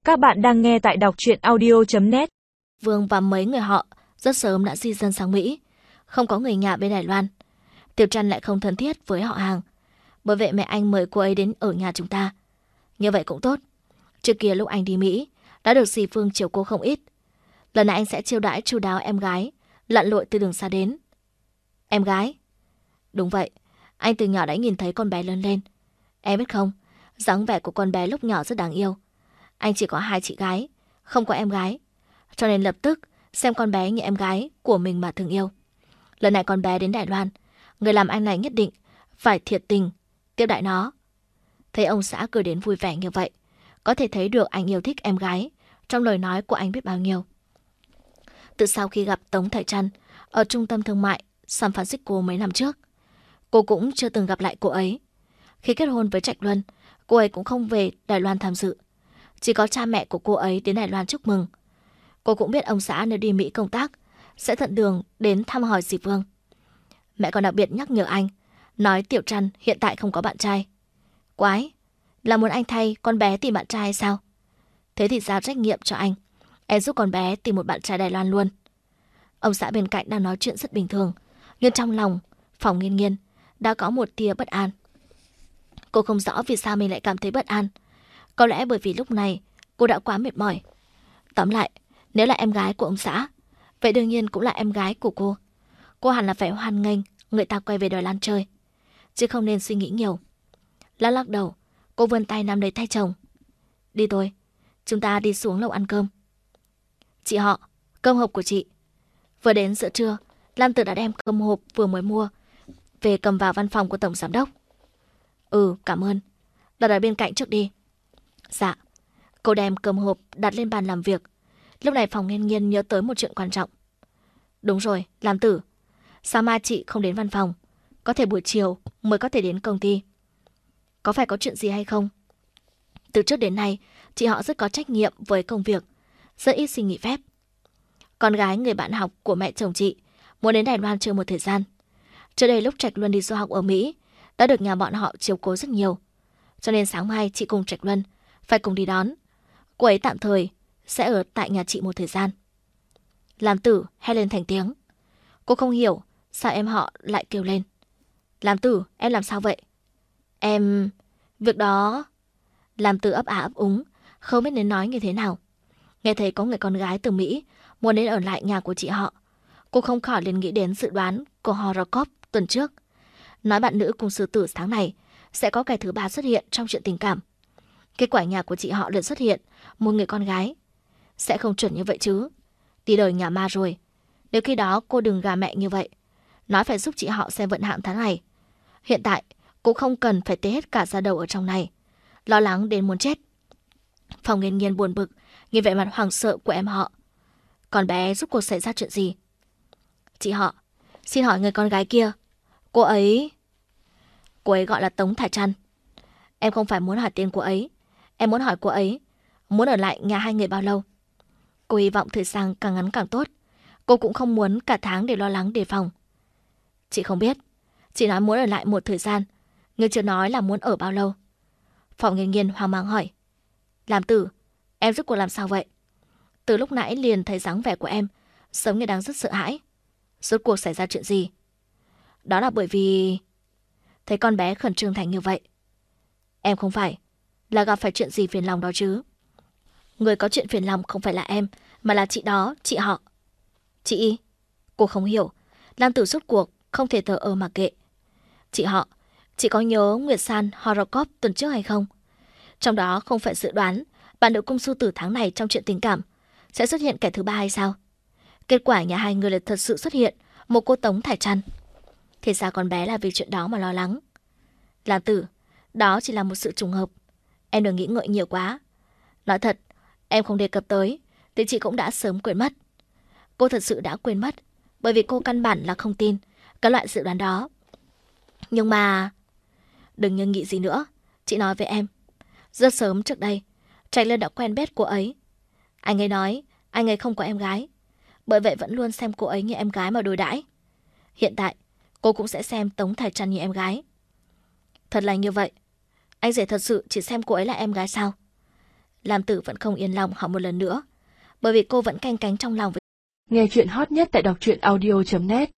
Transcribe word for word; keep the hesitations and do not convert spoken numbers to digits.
Các bạn đang nghe tại đọc truyện audio chấm net. Vương và mấy người họ rất sớm đã di dân sang Mỹ, không có người nhà bên Đài Loan. Tiểu Trăn lại không thân thiết với họ hàng, bởi vậy mẹ anh mời cô ấy đến ở nhà chúng ta. Như vậy cũng tốt. Trước kia lúc anh đi Mỹ đã được dì Phương chiều cô không ít. Lần này anh sẽ chiêu đãi chu đáo em gái lặn lội từ đường xa đến. Em gái? Đúng vậy, anh từ nhỏ đã nhìn thấy con bé lớn lên. Em biết không, dáng vẻ của con bé lúc nhỏ rất đáng yêu. Anh chỉ có hai chị gái, không có em gái, cho nên lập tức xem con bé như em gái của mình mà thương yêu. Lần này con bé đến Đài Loan, người làm anh này nhất định phải thiệt tình tiếp đãi nó. Thấy ông xã cười đến vui vẻ như vậy, có thể thấy được anh yêu thích em gái trong lời nói của anh biết bao nhiêu. Từ sau khi gặp Tống Thải Trăn ở trung tâm thương mại San Francisco mấy năm trước, cô cũng chưa từng gặp lại cô ấy. Khi kết hôn với Trạch Luân, cô ấy cũng không về Đài Loan tham dự. Chỉ có cha mẹ của cô ấy đến Đài Loan chúc mừng. Cô cũng biết ông xã nếu đi Mỹ công tác sẽ thuận đường đến thăm hỏi dì Phương. Mẹ còn đặc biệt nhắc nhở anh, nói Tiểu Trăn hiện tại không có bạn trai. Quái, là muốn anh thay con bé tìm bạn trai hay sao? Thế thì giao trách nhiệm cho anh, em giúp con bé tìm một bạn trai Đài Loan luôn. Ông xã bên cạnh đang nói chuyện rất bình thường, nhưng trong lòng Phòng Nghiên Nghiên đã có một tia bất an. Cô không rõ vì sao mình lại cảm thấy bất an. Có lẽ bởi vì lúc này cô đã quá mệt mỏi. Tóm lại, nếu là em gái của ông xã, vậy đương nhiên cũng là em gái của cô. Cô hẳn là phải hoan nghênh người ta quay về Đài Loan chơi, chứ không nên suy nghĩ nhiều. Lắc lắc đầu, cô vươn tay nắm lấy tay chồng. Đi thôi, chúng ta đi xuống lầu ăn cơm. Chị họ, cơm hộp của chị. Vừa đến giữa trưa, Lam Tử đã đem cơm hộp vừa mới mua về cầm vào văn phòng của tổng giám đốc. Ừ, cảm ơn. Đặt ở bên cạnh trước đi. Dạ. Cô đem cơm hộp đặt lên bàn làm việc. Lúc này Phòng Nghiên Nghiên nhớ tới một chuyện quan trọng. Đúng rồi, Lam Tử, sao mai chị không đến văn phòng? Có thể buổi chiều mới có thể đến công ty. Có phải có chuyện gì hay không? Từ trước đến nay, chị họ rất có trách nhiệm với công việc, rất ít xin nghỉ phép. Con gái người bạn học của mẹ chồng chị muốn đến Đài Loan chơi một thời gian. Trước đây lúc Trạch Luân đi du học ở Mỹ đã được nhà bọn họ chiếu cố rất nhiều, cho nên sáng mai chị cùng Trạch Luân phải cùng đi đón. Cô ấy tạm thời sẽ ở tại nhà chị một thời gian. Lam Tử hét lên thành tiếng. Cô không hiểu sao em họ lại kêu lên. Lam Tử, em làm sao vậy? Em... Việc đó... Lam Tử ấp ả ấp úng, không biết nên nói như thế nào. Nghe thấy có người con gái từ Mỹ muốn đến ở lại nhà của chị họ, cô không khỏi liền nghĩ đến dự đoán của Horocop tuần trước. Nói bạn nữ cùng sư tử sáng này sẽ có kẻ thứ ba xuất hiện trong chuyện tình cảm. Kết quả nhà của chị họ liền xuất hiện một người con gái. Sẽ không chuẩn như vậy chứ. Đi đời nhà ma rồi. Nếu khi đó cô đừng gà mẹ như vậy, nói phải giúp chị họ xem vận hạn tháng này. Hiện tại cũng không cần phải tê hết cả da đầu ở trong này, lo lắng đến muốn chết. Phòng Nghiên Nghiên buồn bực nhìn vẻ mặt hoảng sợ của em họ. Con bé giúp cô xảy ra chuyện gì? Chị họ, xin hỏi người con gái kia, cô ấy... Cô ấy gọi là Tống Thải Trăn. Em không phải muốn hỏi tên cô ấy, em muốn hỏi cô ấy muốn ở lại nhà hai người bao lâu. Cô hy vọng thời gian càng ngắn càng tốt. Cô cũng không muốn cả tháng để lo lắng đề phòng. Chị không biết, chị nói muốn ở lại một thời gian, nhưng chưa nói là muốn ở bao lâu. Phòng Nghiên Nghiên hoang mang hỏi. Lam Tử, em giúp cô làm sao vậy? Từ lúc nãy liền thấy dáng vẻ của em giống như đang rất sợ hãi. Rốt cuộc xảy ra chuyện gì? Đó là bởi vì... Thấy con bé khẩn trương thành như vậy. Em không phải là gặp phải chuyện gì phiền lòng đó chứ? Người có chuyện phiền lòng không phải là em, mà là chị đó, chị họ. Chị? Cô không hiểu. Lam Tử rốt cuộc không thể thờ ơ mà kệ. Chị họ, chị có nhớ Nguyệt San Horocop tuần trước hay không? Trong đó không phải dự đoán bạn nữ cung sư tử tháng này trong chuyện tình cảm sẽ xuất hiện kẻ thứ ba hay sao? Kết quả nhà hai người lại thật sự xuất hiện một cô Tống Thải Trăn. Thì ra con bé là vì chuyện đó mà lo lắng. Lam Tử, đó chỉ là một sự trùng hợp. Em đừng nghĩ ngợi nhiều quá. Nói thật, em không đề cập tới thì chị cũng đã sớm quên mất. Cô thật sự đã quên mất, bởi vì cô căn bản là không tin cái loại dự đoán đó. Nhưng mà... Đừng nhưng nghĩ gì nữa. Chị nói với em, rất sớm trước đây Trạch Luân đã quen biết cô ấy. Anh ấy nói anh ấy không có em gái, bởi vậy vẫn luôn xem cô ấy như em gái mà đối đãi. Hiện tại cô cũng sẽ xem Tống Thải Trăn như em gái. Thật là như vậy. Anh rể thật sự chỉ xem cô ấy là em gái sao? Lam Tử vẫn không yên lòng hỏi một lần nữa, bởi vì cô vẫn canh cánh trong lòng. Nghe chuyện hot nhất tại đọc truyện audio chấm net.